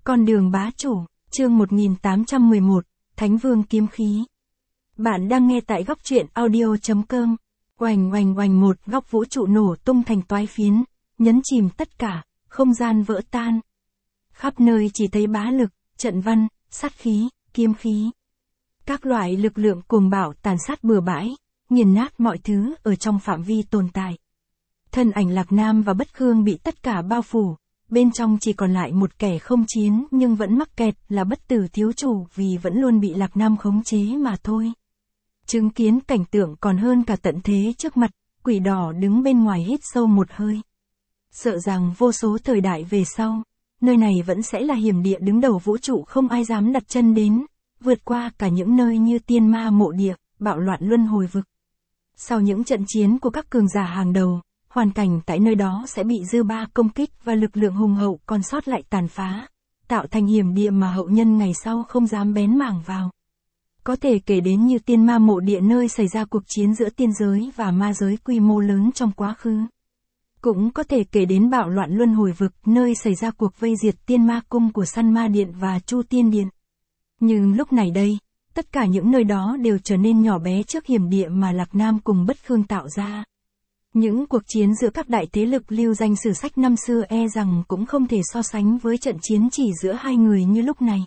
Con đường bá chủ, chương 1811, Thánh Vương Kiếm Khí. Bạn đang nghe tại góc truyện audio.com. Oành oành oành, một góc vũ trụ nổ tung thành toái phiến, nhấn chìm tất cả, không gian vỡ tan. Khắp nơi chỉ thấy bá lực, trận văn, sát khí, kiếm khí. Các loại lực lượng cuồng bạo tàn sát bừa bãi, nghiền nát mọi thứ ở trong phạm vi tồn tại. Thân ảnh Lạc Nam và Bất Khương bị tất cả bao phủ, bên trong chỉ còn lại một kẻ không chiến nhưng vẫn mắc kẹt là Bất Tử thiếu chủ vì vẫn luôn bị Lạc Nam khống chế mà thôi. Chứng kiến cảnh tượng còn hơn cả tận thế trước mặt, Quỷ Đỏ đứng bên ngoài hít sâu một hơi. Sợ rằng vô số thời đại về sau, nơi này vẫn sẽ là hiểm địa đứng đầu vũ trụ không ai dám đặt chân đến, vượt qua cả những nơi như Tiên Ma Mộ Địa, bạo loạn luân hồi vực. Sau những trận chiến của các cường giả hàng đầu, hoàn cảnh tại nơi đó sẽ bị dư ba công kích và lực lượng hùng hậu còn sót lại tàn phá, tạo thành hiểm địa mà hậu nhân ngày sau không dám bén mảng vào. Có thể kể đến như Tiên Ma Mộ Địa, nơi xảy ra cuộc chiến giữa tiên giới và ma giới quy mô lớn trong quá khứ. Cũng có thể kể đến bạo loạn luân hồi vực, nơi xảy ra cuộc vây diệt Tiên Ma Cung của Săn Ma Điện và Chu Tiên Điện. Nhưng lúc này đây, tất cả những nơi đó đều trở nên nhỏ bé trước hiểm địa mà Lạc Nam cùng Bất Khương tạo ra. Những cuộc chiến giữa các đại thế lực lưu danh sử sách năm xưa e rằng cũng không thể so sánh với trận chiến chỉ giữa hai người như lúc này.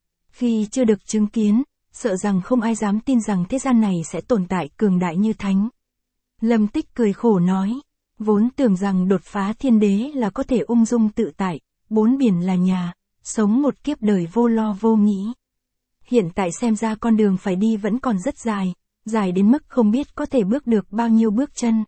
Khi chưa được chứng kiến, sợ rằng không ai dám tin rằng thế gian này sẽ tồn tại cường đại như thánh. Lâm Tích cười khổ nói, vốn tưởng rằng đột phá thiên đế là có thể ung dung tự tại, bốn biển là nhà, sống một kiếp đời vô lo vô nghĩ. Hiện tại xem ra con đường phải đi vẫn còn rất dài, dài đến mức không biết có thể bước được bao nhiêu bước chân.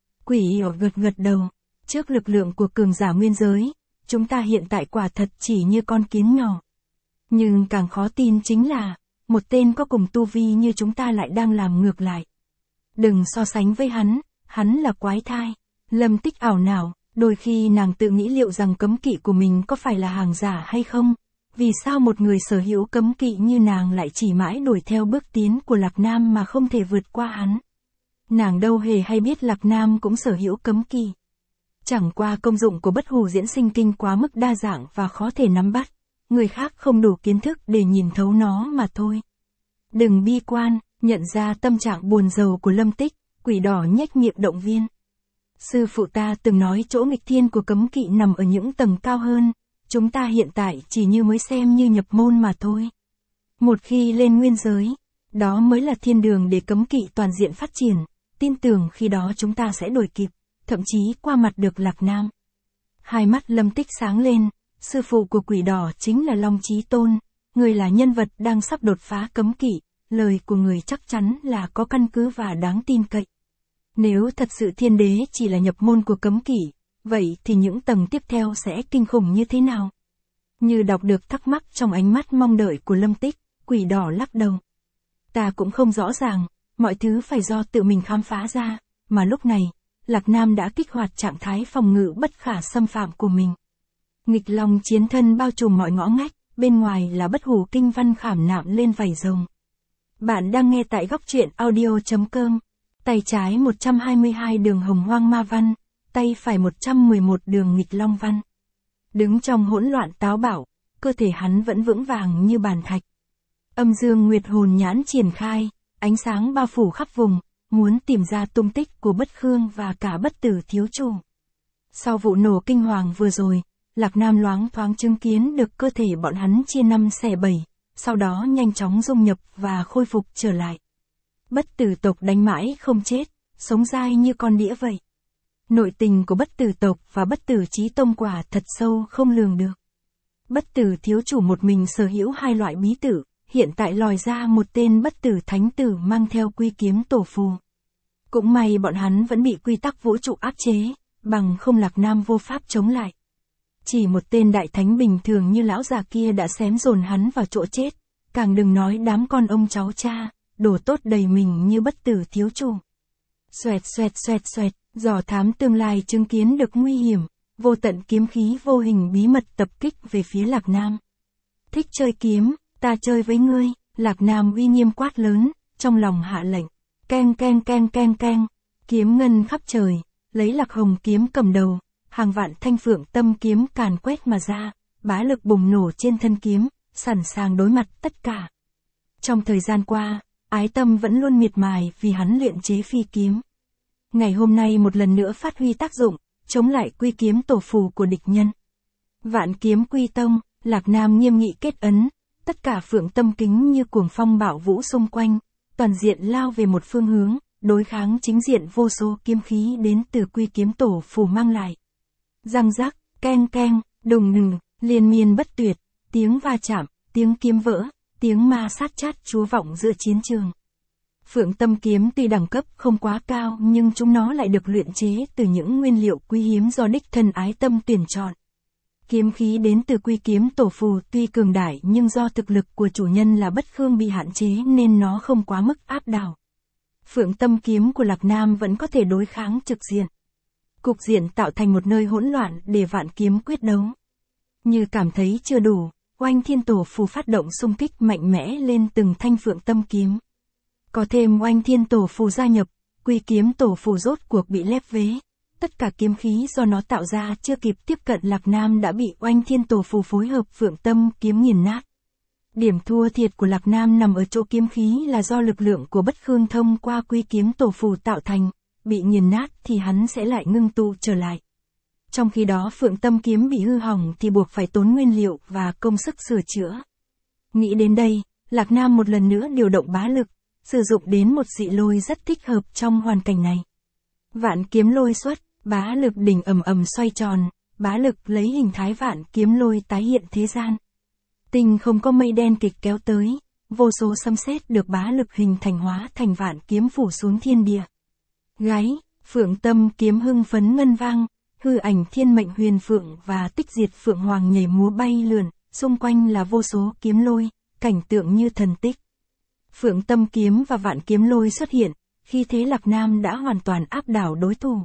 Quỷ Đỏ gật gật đầu, trước lực lượng của cường giả nguyên giới, chúng ta hiện tại quả thật chỉ như con kiến nhỏ. Nhưng càng khó tin chính là, một tên có cùng tu vi như chúng ta lại đang làm ngược lại. Đừng so sánh với hắn là quái thai. Lâm Tích ảo não, đôi khi nàng tự nghĩ liệu rằng cấm kỵ của mình có phải là hàng giả hay không? Vì sao một người sở hữu cấm kỵ như nàng lại chỉ mãi đuổi theo bước tiến của Lạc Nam mà không thể vượt qua hắn? Nàng đâu hề hay biết Lạc Nam cũng sở hữu cấm kỵ. Chẳng qua công dụng của Bất Hủ Diễn Sinh Kinh quá mức đa dạng và khó thể nắm bắt, người khác không đủ kiến thức để nhìn thấu nó mà thôi. Đừng bi quan, nhận ra tâm trạng buồn rầu của Lâm Tích, Quỷ Đỏ nhếch miệng động viên. Sư phụ ta từng nói chỗ nghịch thiên của cấm kỵ nằm ở những tầng cao hơn, chúng ta hiện tại chỉ như mới xem như nhập môn mà thôi. Một khi lên nguyên giới, đó mới là thiên đường để cấm kỵ toàn diện phát triển, tin tưởng khi đó chúng ta sẽ đuổi kịp, thậm chí qua mặt được Lạc Nam. Hai mắt Lâm Tích sáng lên, sư phụ của Quỷ Đỏ chính là Long Chí Tôn, người là nhân vật đang sắp đột phá cấm kỵ, lời của người chắc chắn là có căn cứ và đáng tin cậy. Nếu thật sự thiên đế chỉ là nhập môn của cấm kỵ, vậy thì những tầng tiếp theo sẽ kinh khủng như thế nào? Như đọc được thắc mắc trong ánh mắt mong đợi của Lâm Tích, Quỷ Đỏ lắc đầu. Ta cũng không rõ ràng, mọi thứ phải do tự mình khám phá ra, mà lúc này, Lạc Nam đã kích hoạt trạng thái phòng ngự bất khả xâm phạm của mình. Nghịch Long chiến thân bao trùm mọi ngõ ngách, bên ngoài là Bất Hủ kinh văn khảm nạm lên vảy rồng. Bạn đang nghe tại góc truyện audio.com. Tay trái 122 đường hồng hoang ma văn, tay phải 111 đường nghịch long văn. Đứng trong hỗn loạn táo bạo, cơ thể hắn vẫn vững vàng như bàn thạch. Âm dương nguyệt hồn nhãn triển khai, ánh sáng bao phủ khắp vùng, muốn tìm ra tung tích của Bất Khương và cả Bất Tử thiếu chủ. Sau vụ nổ kinh hoàng vừa rồi, Lạc Nam loáng thoáng chứng kiến được cơ thể bọn hắn chia 5 xẻ 7, sau đó nhanh chóng dung nhập và khôi phục trở lại. Bất Tử tộc đánh mãi không chết, sống dai như con đĩa vậy. Nội tình của Bất Tử tộc và Bất Tử chí tông quả thật sâu không lường được. Bất Tử thiếu chủ một mình sở hữu hai loại bí tử, hiện tại lòi ra một tên Bất Tử thánh tử mang theo quy kiếm tổ phù. Cũng may bọn hắn vẫn bị quy tắc vũ trụ áp chế, bằng không Lạc Nam vô pháp chống lại. Chỉ một tên đại thánh bình thường như lão già kia đã xém dồn hắn vào chỗ chết, càng đừng nói đám con ông cháu cha, đồ tốt đầy mình như Bất Tử thiếu chủ. Xoẹt xoẹt xoẹt xoẹt, dò thám tương lai chứng kiến được nguy hiểm, vô tận kiếm khí vô hình bí mật tập kích về phía Lạc Nam. Thích chơi kiếm, ta chơi với ngươi, Lạc Nam uy nghiêm quát lớn, trong lòng hạ lệnh. Keng keng keng keng keng, kiếm ngân khắp trời, lấy Lạc Hồng kiếm cầm đầu, hàng vạn thanh phượng tâm kiếm càn quét mà ra, bá lực bùng nổ trên thân kiếm, sẵn sàng đối mặt tất cả. Trong thời gian qua, Ái Tâm vẫn luôn miệt mài vì hắn luyện chế phi kiếm. Ngày hôm nay một lần nữa phát huy tác dụng, chống lại quy kiếm tổ phù của địch nhân. Vạn kiếm quy tông, Lạc Nam nghiêm nghị kết ấn, tất cả phượng tâm kính như cuồng phong bạo vũ xung quanh, toàn diện lao về một phương hướng, đối kháng chính diện vô số kiếm khí đến từ quy kiếm tổ phù mang lại. Răng rắc, keng keng, đùng đùng, liên miên bất tuyệt, tiếng va chạm, tiếng kiếm vỡ, tiếng ma sát chát chúa vọng giữa chiến trường. Phượng tâm kiếm tuy đẳng cấp không quá cao nhưng chúng nó lại được luyện chế từ những nguyên liệu quý hiếm do đích thân Ái Tâm tuyển chọn. Kiếm khí đến từ quy kiếm tổ phù tuy cường đại nhưng do thực lực của chủ nhân là Bất Khương bị hạn chế nên nó không quá mức áp đảo. Phượng tâm kiếm của Lạc Nam vẫn có thể đối kháng trực diện. Cục diện tạo thành một nơi hỗn loạn để vạn kiếm quyết đấu. Như cảm thấy chưa đủ, Oanh Thiên Tổ phù phát động xung kích mạnh mẽ lên từng thanh phượng tâm kiếm. Có thêm Oanh Thiên Tổ phù gia nhập, quy kiếm tổ phù rốt cuộc bị lép vế. Tất cả kiếm khí do nó tạo ra chưa kịp tiếp cận Lạc Nam đã bị Oanh Thiên Tổ phù phối hợp phượng tâm kiếm nghiền nát. Điểm thua thiệt của Lạc Nam nằm ở chỗ kiếm khí là do lực lượng của Bất Khương thông qua quy kiếm tổ phù tạo thành, bị nghiền nát thì hắn sẽ lại ngưng tụ trở lại. Trong khi đó phượng tâm kiếm bị hư hỏng thì buộc phải tốn nguyên liệu và công sức sửa chữa. Nghĩ đến đây, Lạc Nam một lần nữa điều động bá lực, sử dụng đến một dị lôi rất thích hợp trong hoàn cảnh này. Vạn kiếm lôi xuất, bá lực đỉnh ầm ầm xoay tròn, bá lực lấy hình thái vạn kiếm lôi tái hiện thế gian. Tinh không có mây đen kịch kéo tới, vô số sấm sét được bá lực hình thành hóa thành vạn kiếm phủ xuống thiên địa. Gáy, phượng tâm kiếm hưng phấn ngân vang, hư ảnh thiên mệnh huyền phượng và tích diệt phượng hoàng nhảy múa bay lượn, xung quanh là vô số kiếm lôi, cảnh tượng như thần tích. Phượng tâm kiếm và vạn kiếm lôi xuất hiện, khi thế Lạc Nam đã hoàn toàn áp đảo đối thủ.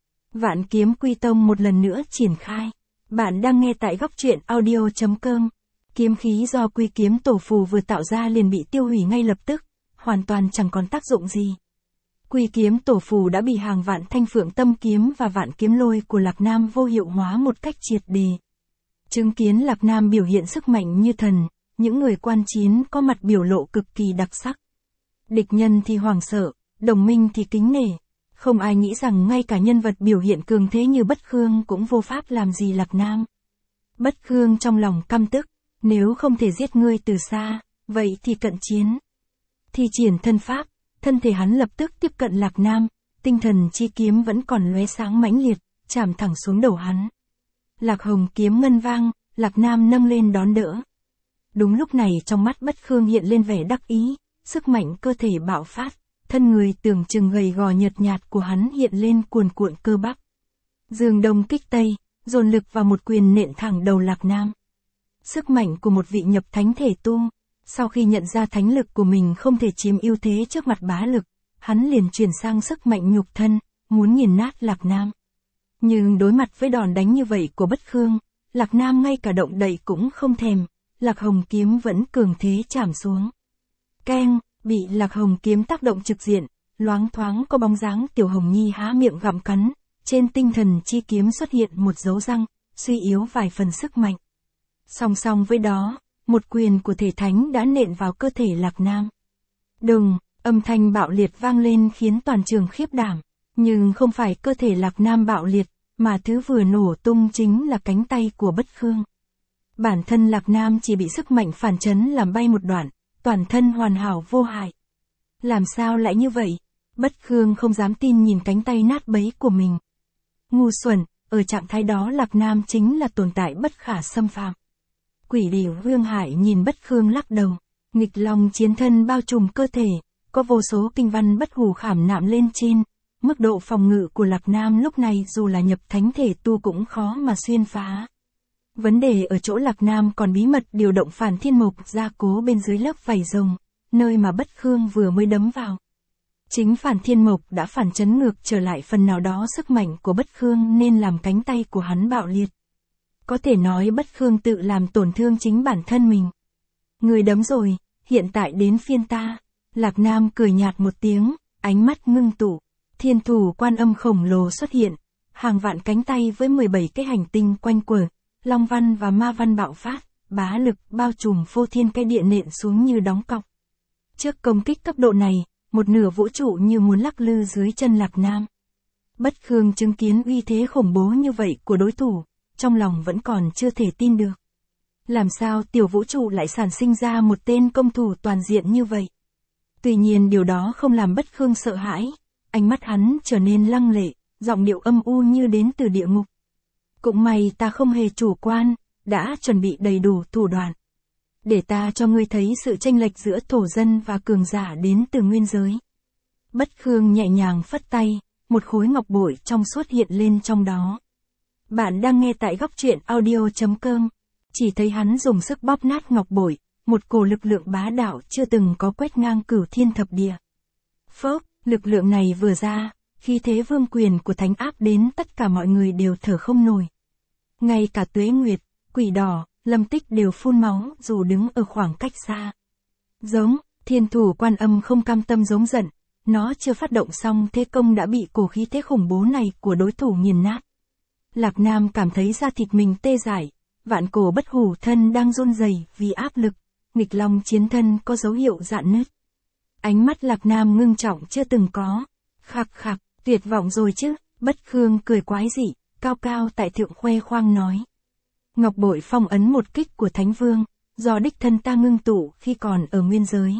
Vạn kiếm quy tông một lần nữa triển khai. Bạn đang nghe tại góc truyện audio.com. Kiếm khí do quy kiếm tổ phù vừa tạo ra liền bị tiêu hủy ngay lập tức, hoàn toàn chẳng còn tác dụng gì. Quy kiếm tổ phù đã bị hàng vạn thanh phượng tâm kiếm và vạn kiếm lôi của Lạc Nam vô hiệu hóa một cách triệt để. Chứng kiến Lạc Nam biểu hiện sức mạnh như thần, những người quan chiến có mặt biểu lộ cực kỳ đặc sắc. Địch nhân thì hoảng sợ, đồng minh thì kính nể. Không ai nghĩ rằng ngay cả nhân vật biểu hiện cường thế như Bất Khương cũng vô pháp làm gì Lạc Nam. Bất Khương trong lòng căm tức, nếu không thể giết ngươi từ xa, vậy thì cận chiến. Thi triển thân pháp, thân thể hắn lập tức tiếp cận Lạc Nam, tinh thần chi kiếm vẫn còn lóe sáng mãnh liệt, chạm thẳng xuống đầu hắn. Lạc Hồng kiếm ngân vang, Lạc Nam nâng lên đón đỡ. Đúng lúc này trong mắt Bất Khương hiện lên vẻ đắc ý, sức mạnh cơ thể bạo phát, thân người tưởng chừng gầy gò nhợt nhạt của hắn hiện lên cuồn cuộn cơ bắp. Dương đông kích tây, dồn lực vào một quyền nện thẳng đầu Lạc Nam. Sức mạnh của một vị nhập thánh thể tu, sau khi nhận ra thánh lực của mình không thể chiếm ưu thế trước mặt bá lực, hắn liền chuyển sang sức mạnh nhục thân, muốn nghiền nát Lạc Nam. Nhưng đối mặt với đòn đánh như vậy của Bất Khương, Lạc Nam ngay cả động đậy cũng không thèm, Lạc Hồng kiếm vẫn cường thế chạm xuống. Keng, bị Lạc Hồng kiếm tác động trực diện, loáng thoáng có bóng dáng Tiểu Hồng Nhi há miệng gặm cắn, trên tinh thần chi kiếm xuất hiện một dấu răng, suy yếu vài phần sức mạnh. Song song với đó, một quyền của thể thánh đã nện vào cơ thể Lạc Nam. Đùng, âm thanh bạo liệt vang lên khiến toàn trường khiếp đảm, nhưng không phải cơ thể Lạc Nam bạo liệt, mà thứ vừa nổ tung chính là cánh tay của Bất Khương. Bản thân Lạc Nam chỉ bị sức mạnh phản chấn làm bay một đoạn, toàn thân hoàn hảo vô hại. Làm sao lại như vậy? Bất Khương không dám tin nhìn cánh tay nát bấy của mình. Ngu xuẩn, ở trạng thái đó Lạc Nam chính là tồn tại bất khả xâm phạm. Quỷ Điểu Vương Hải nhìn Bất Khương lắc đầu, nghịch long chiến thân bao trùm cơ thể, có vô số kinh văn bất hủ khảm nạm lên trên, mức độ phòng ngự của Lạc Nam lúc này dù là nhập thánh thể tu cũng khó mà xuyên phá. Vấn đề ở chỗ Lạc Nam còn bí mật điều động Phản Thiên Mộc gia cố bên dưới lớp vảy rồng, nơi mà Bất Khương vừa mới đấm vào. Chính Phản Thiên Mộc đã phản chấn ngược trở lại phần nào đó sức mạnh của Bất Khương nên làm cánh tay của hắn bạo liệt. Có thể nói Bất Khương tự làm tổn thương chính bản thân mình. Người đấm rồi, hiện tại đến phiên ta. Lạc Nam cười nhạt một tiếng, ánh mắt ngưng tụ. Thiên thủ Quan Âm khổng lồ xuất hiện, hàng vạn cánh tay với 17 cái hành tinh quanh quẩn, long văn và ma văn bạo phát, bá lực bao trùm phô thiên cái địa nện xuống như đóng cọc. Trước công kích cấp độ này, một nửa vũ trụ như muốn lắc lư dưới chân Lạc Nam. Bất Khương chứng kiến uy thế khủng bố như vậy của đối thủ, trong lòng vẫn còn chưa thể tin được. Làm sao tiểu vũ trụ lại sản sinh ra một tên công thủ toàn diện như vậy? Tuy nhiên điều đó không làm Bất Khương sợ hãi, ánh mắt hắn trở nên lăng lệ, giọng điệu âm u như đến từ địa ngục. Cũng may ta không hề chủ quan, đã chuẩn bị đầy đủ thủ đoạn. Để ta cho ngươi thấy sự chênh lệch giữa thổ dân và cường giả đến từ nguyên giới. Bất Khương nhẹ nhàng phất tay, một khối ngọc bội trong suốt hiện lên trong đó. Bạn đang nghe tại góc truyện audio.com. Chỉ thấy hắn dùng sức bóp nát ngọc bội, một cổ lực lượng bá đạo chưa từng có quét ngang cửu thiên thập địa. Phốc, lực lượng này vừa ra, khí thế vương quyền của thánh áp đến tất cả mọi người đều thở không nổi. Ngay cả Tuế Nguyệt, Quỷ Đỏ, Lâm Tích đều phun máu dù đứng ở khoảng cách xa. Giống, Thiên Thủ Quan Âm không cam tâm giống giận, nó chưa phát động xong thế công đã bị cổ khí thế khủng bố này của đối thủ nghiền nát. Lạc Nam cảm thấy da thịt mình tê dại, vạn cổ bất hủ thân đang run rẩy vì áp lực, nghịch long chiến thân có dấu hiệu rạn nứt. Ánh mắt Lạc Nam ngưng trọng chưa từng có. Khạc khạc, tuyệt vọng rồi chứ, Bất Khương cười quái dị, cao cao tại thượng khoe khoang nói. Ngọc bội phong ấn một kích của Thánh Vương, do đích thân ta ngưng tụ khi còn ở nguyên giới.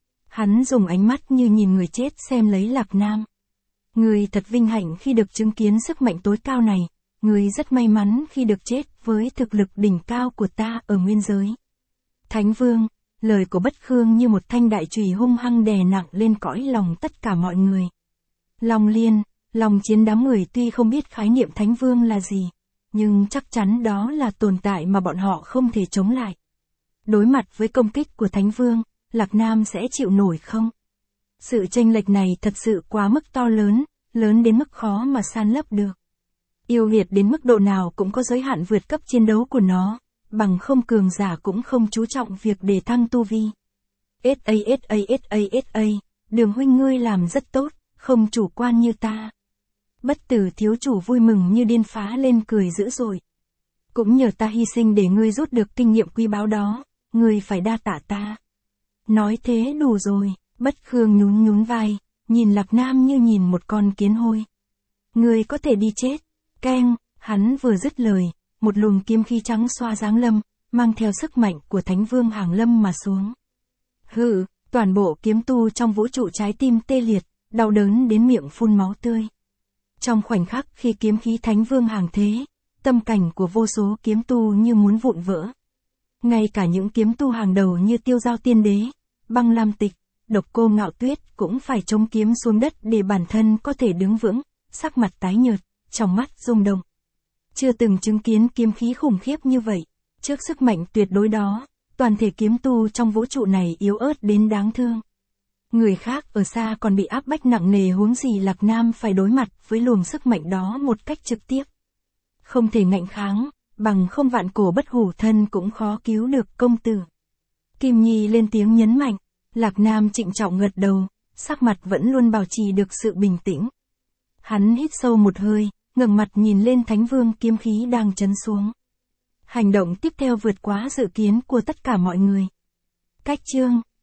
Hắn dùng ánh mắt như nhìn người chết xem lấy Lạc Nam. Người thật vinh hạnh khi được chứng kiến sức mạnh tối cao này, người rất may mắn khi được chết với thực lực đỉnh cao của ta ở nguyên giới. Thánh Vương, lời của Bất Khương như một thanh đại chùy hung hăng đè nặng lên cõi lòng tất cả mọi người. Long Liên, Long Chiến đám người tuy không biết khái niệm Thánh Vương là gì, nhưng chắc chắn đó là tồn tại mà bọn họ không thể chống lại. Đối mặt với công kích của Thánh Vương, Lạc Nam sẽ chịu nổi không? Sự chênh lệch này thật sự quá mức to lớn, lớn đến mức khó mà san lấp được. Yêu nghiệt đến mức độ nào cũng có giới hạn vượt cấp chiến đấu của nó, bằng không cường giả cũng không chú trọng việc đề thăng tu vi. SA, Đường huynh ngươi làm rất tốt, không chủ quan như ta. Bất Tử thiếu chủ vui mừng như điên phá lên cười dữ dội. Cũng nhờ ta hy sinh để ngươi rút được kinh nghiệm quý báu đó, ngươi phải đa tạ ta. Nói thế đủ rồi, Bất Khương nhún nhún vai, nhìn Lạc Nam như nhìn một con kiến hôi. Ngươi có thể đi chết. Keng, hắn vừa dứt lời, một luồng kiếm khí trắng xoa giáng lâm, mang theo sức mạnh của Thánh Vương hàng lâm mà xuống. Hừ, toàn bộ kiếm tu trong vũ trụ trái tim tê liệt, đau đớn đến miệng phun máu tươi. Trong khoảnh khắc khi kiếm khí Thánh Vương hàng thế, tâm cảnh của vô số kiếm tu như muốn vụn vỡ. Ngay cả những kiếm tu hàng đầu như Tiêu Giao Tiên Đế, Băng Lam Tịch, Độc Cô Ngạo Tuyết cũng phải chống kiếm xuống đất để bản thân có thể đứng vững, sắc mặt tái nhợt, trong mắt rung động. Chưa từng chứng kiến kiếm khí khủng khiếp như vậy, trước sức mạnh tuyệt đối đó, toàn thể kiếm tu trong vũ trụ này yếu ớt đến đáng thương. Người khác ở xa còn bị áp bách nặng nề huống gì Lạc Nam phải đối mặt với luồng sức mạnh đó một cách trực tiếp. Không thể ngạnh kháng, bằng không vạn cổ bất hủ thân cũng khó cứu được công tử. Kim Nhi lên tiếng nhấn mạnh, Lạc Nam trịnh trọng gật đầu, sắc mặt vẫn luôn bảo trì được sự bình tĩnh. Hắn hít sâu một hơi, ngẩng mặt nhìn lên Thánh Vương kiếm khí đang chấn xuống. Hành động tiếp theo vượt quá dự kiến của tất cả mọi người. Cách chương